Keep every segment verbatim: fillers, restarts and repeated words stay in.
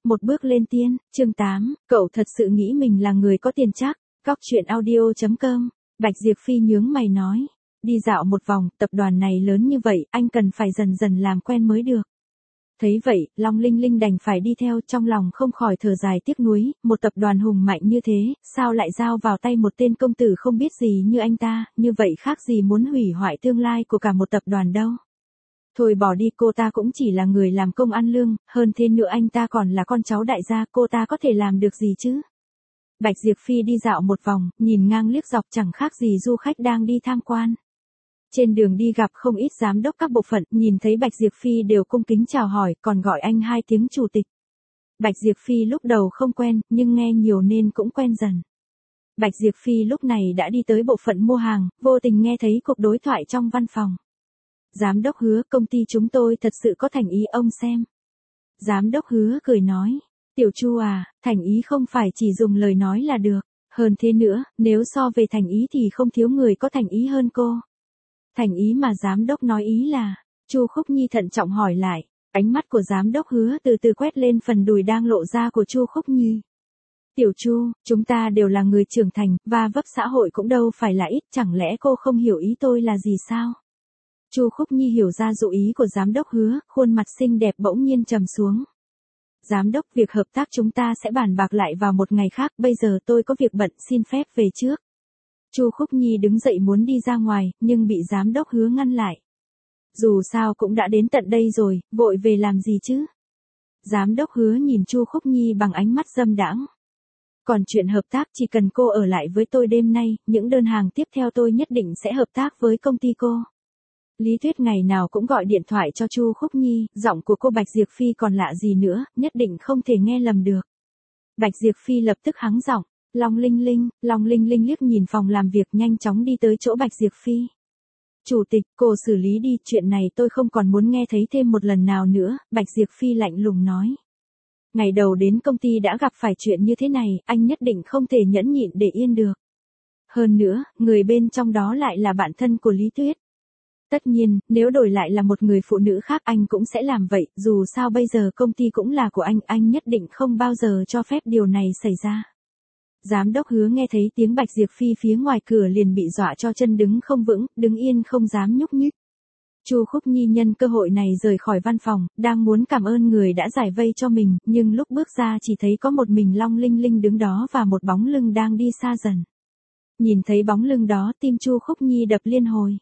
một bước lên tiên, chương tám, cậu thật sự nghĩ mình là người có tiền chắc, góc chuyện audio chấm com, Bạch Diệp Phi nhướng mày nói, đi dạo một vòng, tập đoàn này lớn như vậy, anh cần phải dần dần làm quen mới được. Thấy vậy, Long Linh Linh đành phải đi theo, trong lòng không khỏi thở dài tiếc nuối, một tập đoàn hùng mạnh như thế, sao lại giao vào tay một tên công tử không biết gì như anh ta, như vậy khác gì muốn hủy hoại tương lai của cả một tập đoàn đâu. Thôi bỏ đi, cô ta cũng chỉ là người làm công ăn lương, hơn thế nữa anh ta còn là con cháu đại gia, cô ta có thể làm được gì chứ? Bạch Diệp Phi đi dạo một vòng, nhìn ngang liếc dọc chẳng khác gì du khách đang đi tham quan. Trên đường đi gặp không ít giám đốc các bộ phận, nhìn thấy Bạch Diệp Phi đều cung kính chào hỏi, còn gọi anh hai tiếng chủ tịch. Bạch Diệp Phi lúc đầu không quen, nhưng nghe nhiều nên cũng quen dần. Bạch Diệp Phi lúc này đã đi tới bộ phận mua hàng, vô tình nghe thấy cuộc đối thoại trong văn phòng. Giám đốc Hứa, công ty chúng tôi thật sự có thành ý, ông xem. Giám đốc Hứa cười nói, Tiểu Chu à, thành ý không phải chỉ dùng lời nói là được, hơn thế nữa, nếu so về thành ý thì không thiếu người có thành ý hơn cô. Thành ý mà giám đốc nói ý là, Chu Khúc Nhi thận trọng hỏi lại, ánh mắt của giám đốc Hứa từ từ quét lên phần đùi đang lộ ra của Chu Khúc Nhi. Tiểu Chu, chúng ta đều là người trưởng thành, và vấp xã hội cũng đâu phải là ít, chẳng lẽ cô không hiểu ý tôi là gì sao? Chu Khúc Nhi hiểu ra dụ ý của giám đốc Hứa, khuôn mặt xinh đẹp bỗng nhiên trầm xuống. Giám đốc, việc hợp tác chúng ta sẽ bàn bạc lại vào một ngày khác, bây giờ tôi có việc bận, xin phép về trước. Chu Khúc Nhi đứng dậy muốn đi ra ngoài, nhưng bị giám đốc Hứa ngăn lại. Dù sao cũng đã đến tận đây rồi, vội về làm gì chứ? Giám đốc Hứa nhìn Chu Khúc Nhi bằng ánh mắt dâm đãng. Còn chuyện hợp tác, chỉ cần cô ở lại với tôi đêm nay, những đơn hàng tiếp theo tôi nhất định sẽ hợp tác với công ty cô. Lý Tuyết ngày nào cũng gọi điện thoại cho Chu Khúc Nhi, giọng của cô Bạch Diệp Phi còn lạ gì nữa, nhất định không thể nghe lầm được. Bạch Diệp Phi lập tức hắng giọng, Long Linh Linh, Long Linh Linh liếc nhìn phòng làm việc nhanh chóng đi tới chỗ Bạch Diệp Phi. Chủ tịch, cô xử lý đi, chuyện này tôi không còn muốn nghe thấy thêm một lần nào nữa, Bạch Diệp Phi lạnh lùng nói. Ngày đầu đến công ty đã gặp phải chuyện như thế này, anh nhất định không thể nhẫn nhịn để yên được. Hơn nữa, người bên trong đó lại là bạn thân của Lý Tuyết. Tất nhiên, nếu đổi lại là một người phụ nữ khác anh cũng sẽ làm vậy, dù sao bây giờ công ty cũng là của anh, anh nhất định không bao giờ cho phép điều này xảy ra. Giám đốc Hứa nghe thấy tiếng Bạch Diệp Phi phía ngoài cửa liền bị dọa cho chân đứng không vững, đứng yên không dám nhúc nhích. Chu Khúc Nhi nhân cơ hội này rời khỏi văn phòng, đang muốn cảm ơn người đã giải vây cho mình, nhưng lúc bước ra chỉ thấy có một mình Long Linh Linh đứng đó và một bóng lưng đang đi xa dần. Nhìn thấy bóng lưng đó, tim Chu Khúc Nhi đập liên hồi.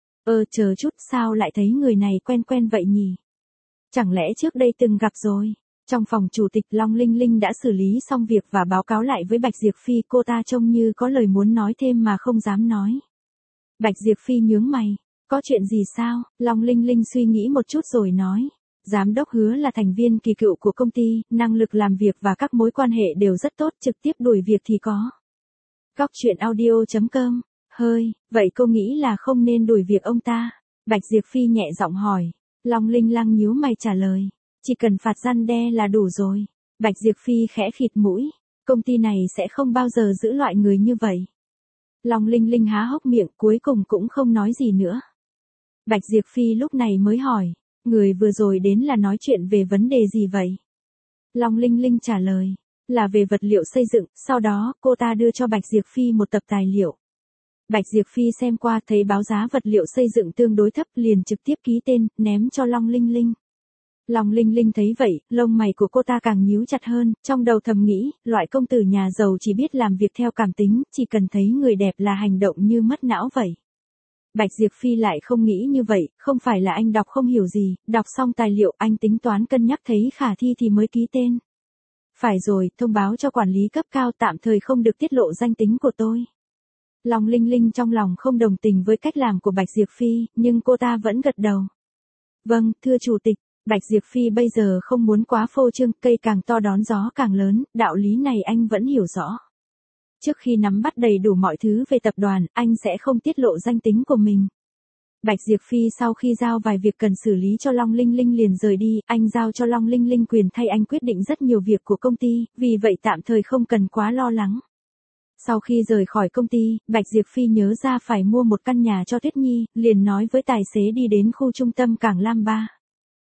Ơ chờ chút, sao lại thấy người này quen quen vậy nhỉ? Chẳng lẽ trước đây từng gặp rồi? Trong phòng chủ tịch, Long Linh Linh đã xử lý xong việc và báo cáo lại với Bạch Diệp Phi, cô ta trông như có lời muốn nói thêm mà không dám nói. Bạch Diệp Phi nhướng mày, có chuyện gì sao? Long Linh Linh suy nghĩ một chút rồi nói. Giám đốc Hứa là thành viên kỳ cựu của công ty, năng lực làm việc và các mối quan hệ đều rất tốt, trực tiếp đuổi việc thì có. Góc chuyện audio chấm com. Hơi, vậy cô nghĩ là không nên đuổi việc ông ta? Bạch Diệp Phi nhẹ giọng hỏi. Long Linh Lăng nhíu mày trả lời. Chỉ cần phạt răn đe là đủ rồi. Bạch Diệp Phi khẽ khịt mũi. Công ty này sẽ không bao giờ giữ loại người như vậy. Long Linh Linh há hốc miệng, cuối cùng cũng không nói gì nữa. Bạch Diệp Phi lúc này mới hỏi. Người vừa rồi đến là nói chuyện về vấn đề gì vậy? Long Linh Linh trả lời. Là về vật liệu xây dựng, sau đó cô ta đưa cho Bạch Diệp Phi một tập tài liệu. Bạch Diệp Phi xem qua thấy báo giá vật liệu xây dựng tương đối thấp liền trực tiếp ký tên, ném cho Long Linh Linh. Long Linh Linh thấy vậy, lông mày của cô ta càng nhíu chặt hơn, trong đầu thầm nghĩ, loại công tử nhà giàu chỉ biết làm việc theo cảm tính, chỉ cần thấy người đẹp là hành động như mất não vậy. Bạch Diệp Phi lại không nghĩ như vậy, không phải là anh đọc không hiểu gì, đọc xong tài liệu anh tính toán cân nhắc thấy khả thi thì mới ký tên. Phải rồi, thông báo cho quản lý cấp cao tạm thời không được tiết lộ danh tính của tôi. Long Linh Linh trong lòng không đồng tình với cách làm của Bạch Diệp Phi, nhưng cô ta vẫn gật đầu. Vâng, thưa chủ tịch, Bạch Diệp Phi bây giờ không muốn quá phô trương, cây càng to đón gió càng lớn, đạo lý này anh vẫn hiểu rõ. Trước khi nắm bắt đầy đủ mọi thứ về tập đoàn, anh sẽ không tiết lộ danh tính của mình. Bạch Diệp Phi sau khi giao vài việc cần xử lý cho Long Linh Linh liền rời đi, anh giao cho Long Linh Linh quyền thay anh quyết định rất nhiều việc của công ty, vì vậy tạm thời không cần quá lo lắng. Sau khi rời khỏi công ty, Bạch Diệp Phi nhớ ra phải mua một căn nhà cho Tuyết Nhi, liền nói với tài xế đi đến khu trung tâm Cảng Lam Ba.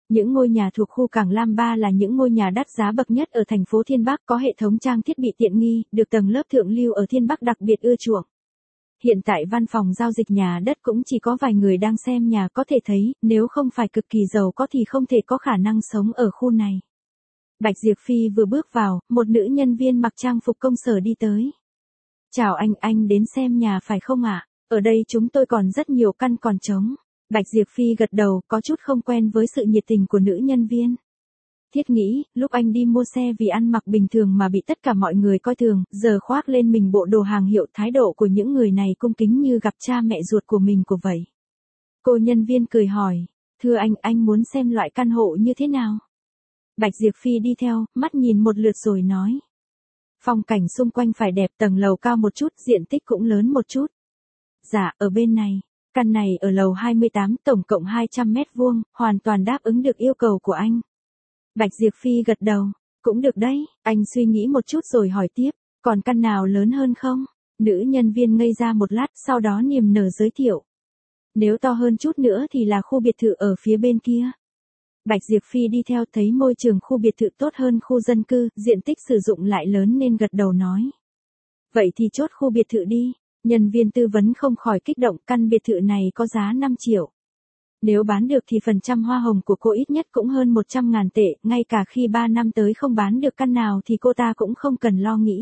Những ngôi nhà thuộc khu Cảng Lam ba là những ngôi nhà đắt giá bậc nhất ở thành phố Thiên Bắc, có hệ thống trang thiết bị tiện nghi, được tầng lớp thượng lưu ở Thiên Bắc đặc biệt ưa chuộng. Hiện tại văn phòng giao dịch nhà đất cũng chỉ có vài người đang xem nhà, có thể thấy, nếu không phải cực kỳ giàu có thì không thể có khả năng sống ở khu này. Bạch Diệp Phi vừa bước vào, một nữ nhân viên mặc trang phục công sở đi tới. Chào anh, anh đến xem nhà phải không ạ? Ở đây chúng tôi còn rất nhiều căn còn trống. Bạch Diệp Phi gật đầu, có chút không quen với sự nhiệt tình của nữ nhân viên. Thiết nghĩ, lúc anh đi mua xe vì ăn mặc bình thường mà bị tất cả mọi người coi thường, giờ khoác lên mình bộ đồ hàng hiệu, thái độ của những người này cung kính như gặp cha mẹ ruột của mình của vậy. Cô nhân viên cười hỏi, thưa anh, anh muốn xem loại căn hộ như thế nào? Bạch Diệp Phi đi theo, mắt nhìn một lượt rồi nói. Phong cảnh xung quanh phải đẹp, tầng lầu cao một chút, diện tích cũng lớn một chút. Dạ, ở bên này. Căn này ở lầu hai mươi tám, tổng cộng hai trăm mét vuông, hoàn toàn đáp ứng được yêu cầu của anh. Bạch Diệp Phi gật đầu, cũng được đấy, anh suy nghĩ một chút rồi hỏi tiếp, còn căn nào lớn hơn không? Nữ nhân viên ngây ra một lát, sau đó niềm nở giới thiệu. Nếu to hơn chút nữa thì là khu biệt thự ở phía bên kia. Bạch Diệp Phi đi theo, thấy môi trường khu biệt thự tốt hơn khu dân cư, diện tích sử dụng lại lớn nên gật đầu nói. Vậy thì chốt khu biệt thự đi. Nhân viên tư vấn không khỏi kích động, căn biệt thự này có giá năm triệu. Nếu bán được thì phần trăm hoa hồng của cô ít nhất cũng hơn một trăm ngàn tệ, ngay cả khi ba năm tới không bán được căn nào thì cô ta cũng không cần lo nghĩ.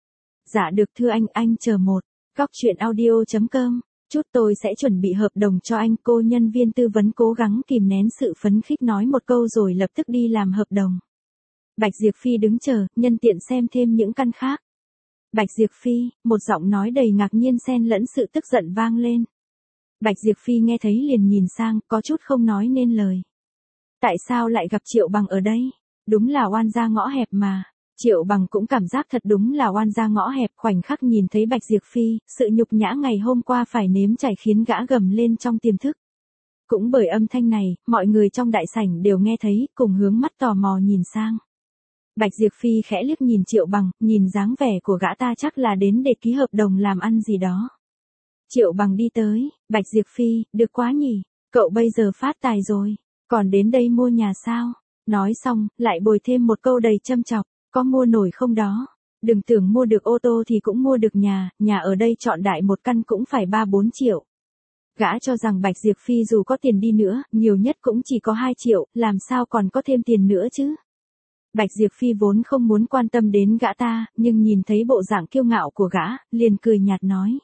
Dạ được thưa anh, anh chờ một. Góc chuyện audio chấm com, chút tôi sẽ chuẩn bị hợp đồng cho anh. Cô nhân viên tư vấn cố gắng kìm nén sự phấn khích nói một câu rồi lập tức đi làm hợp đồng. Bạch Diệp Phi đứng chờ, nhân tiện xem thêm những căn khác. Bạch Diệp Phi, một giọng nói đầy ngạc nhiên xen lẫn sự tức giận vang lên. Bạch Diệp Phi nghe thấy liền nhìn sang, có chút không nói nên lời. Tại sao lại gặp Triệu Bằng ở đây? Đúng là oan gia ngõ hẹp mà. Triệu Bằng cũng cảm giác thật đúng là oan gia ngõ hẹp, khoảnh khắc nhìn thấy Bạch Diệp Phi, sự nhục nhã ngày hôm qua phải nếm trải khiến gã gầm lên trong tiềm thức. Cũng bởi âm thanh này, mọi người trong đại sảnh đều nghe thấy, cùng hướng mắt tò mò nhìn sang. Bạch Diệp Phi khẽ liếc nhìn Triệu Bằng, nhìn dáng vẻ của gã ta chắc là đến để ký hợp đồng làm ăn gì đó. Triệu Bằng đi tới, Bạch Diệp Phi, được quá nhỉ, cậu bây giờ phát tài rồi, còn đến đây mua nhà sao? Nói xong, lại bồi thêm một câu đầy châm chọc, có mua nổi không đó? Đừng tưởng mua được ô tô thì cũng mua được nhà, nhà ở đây chọn đại một căn cũng phải ba bốn triệu. Gã cho rằng Bạch Diệp Phi dù có tiền đi nữa, nhiều nhất cũng chỉ có hai triệu, làm sao còn có thêm tiền nữa chứ? Bạch Diệp Phi vốn không muốn quan tâm đến gã ta, nhưng nhìn thấy bộ dạng kiêu ngạo của gã, liền cười nhạt nói.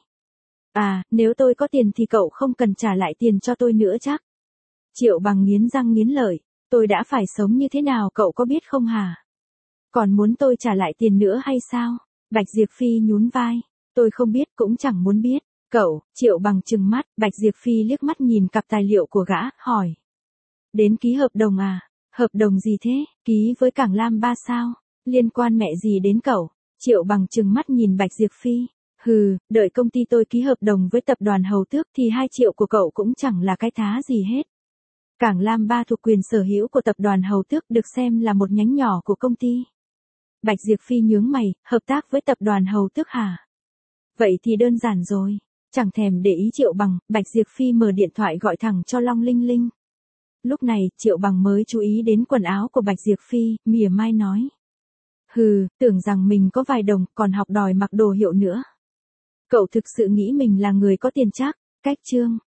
À, nếu tôi có tiền thì cậu không cần trả lại tiền cho tôi nữa chắc. Triệu Bằng nghiến răng nghiến lợi, tôi đã phải sống như thế nào cậu có biết không hả? Còn muốn tôi trả lại tiền nữa hay sao? Bạch Diệp Phi nhún vai, tôi không biết cũng chẳng muốn biết. Cậu, Triệu Bằng trừng mắt, Bạch Diệp Phi liếc mắt nhìn cặp tài liệu của gã, hỏi. Đến ký hợp đồng à? Hợp đồng gì thế? Ký với Cảng Lam ba sao? Liên quan mẹ gì đến cậu? Triệu Bằng trừng mắt nhìn Bạch Diệp Phi. Hừ, đợi công ty tôi ký hợp đồng với tập đoàn Hầu Tước thì hai triệu của cậu cũng chẳng là cái thá gì hết. Cảng Lam ba thuộc quyền sở hữu của tập đoàn Hầu Tước, được xem là một nhánh nhỏ của công ty. Bạch Diệp Phi nhướng mày, hợp tác với tập đoàn Hầu Tước hả? Vậy thì đơn giản rồi. Chẳng thèm để ý Triệu Bằng, Bạch Diệp Phi mở điện thoại gọi thẳng cho Long Linh Linh. Lúc này, Triệu Bằng mới chú ý đến quần áo của Bạch Diệp Phi, mỉa mai nói. Hừ, tưởng rằng mình có vài đồng, còn học đòi mặc đồ hiệu nữa. Cậu thực sự nghĩ mình là người có tiền chắc, cách chương.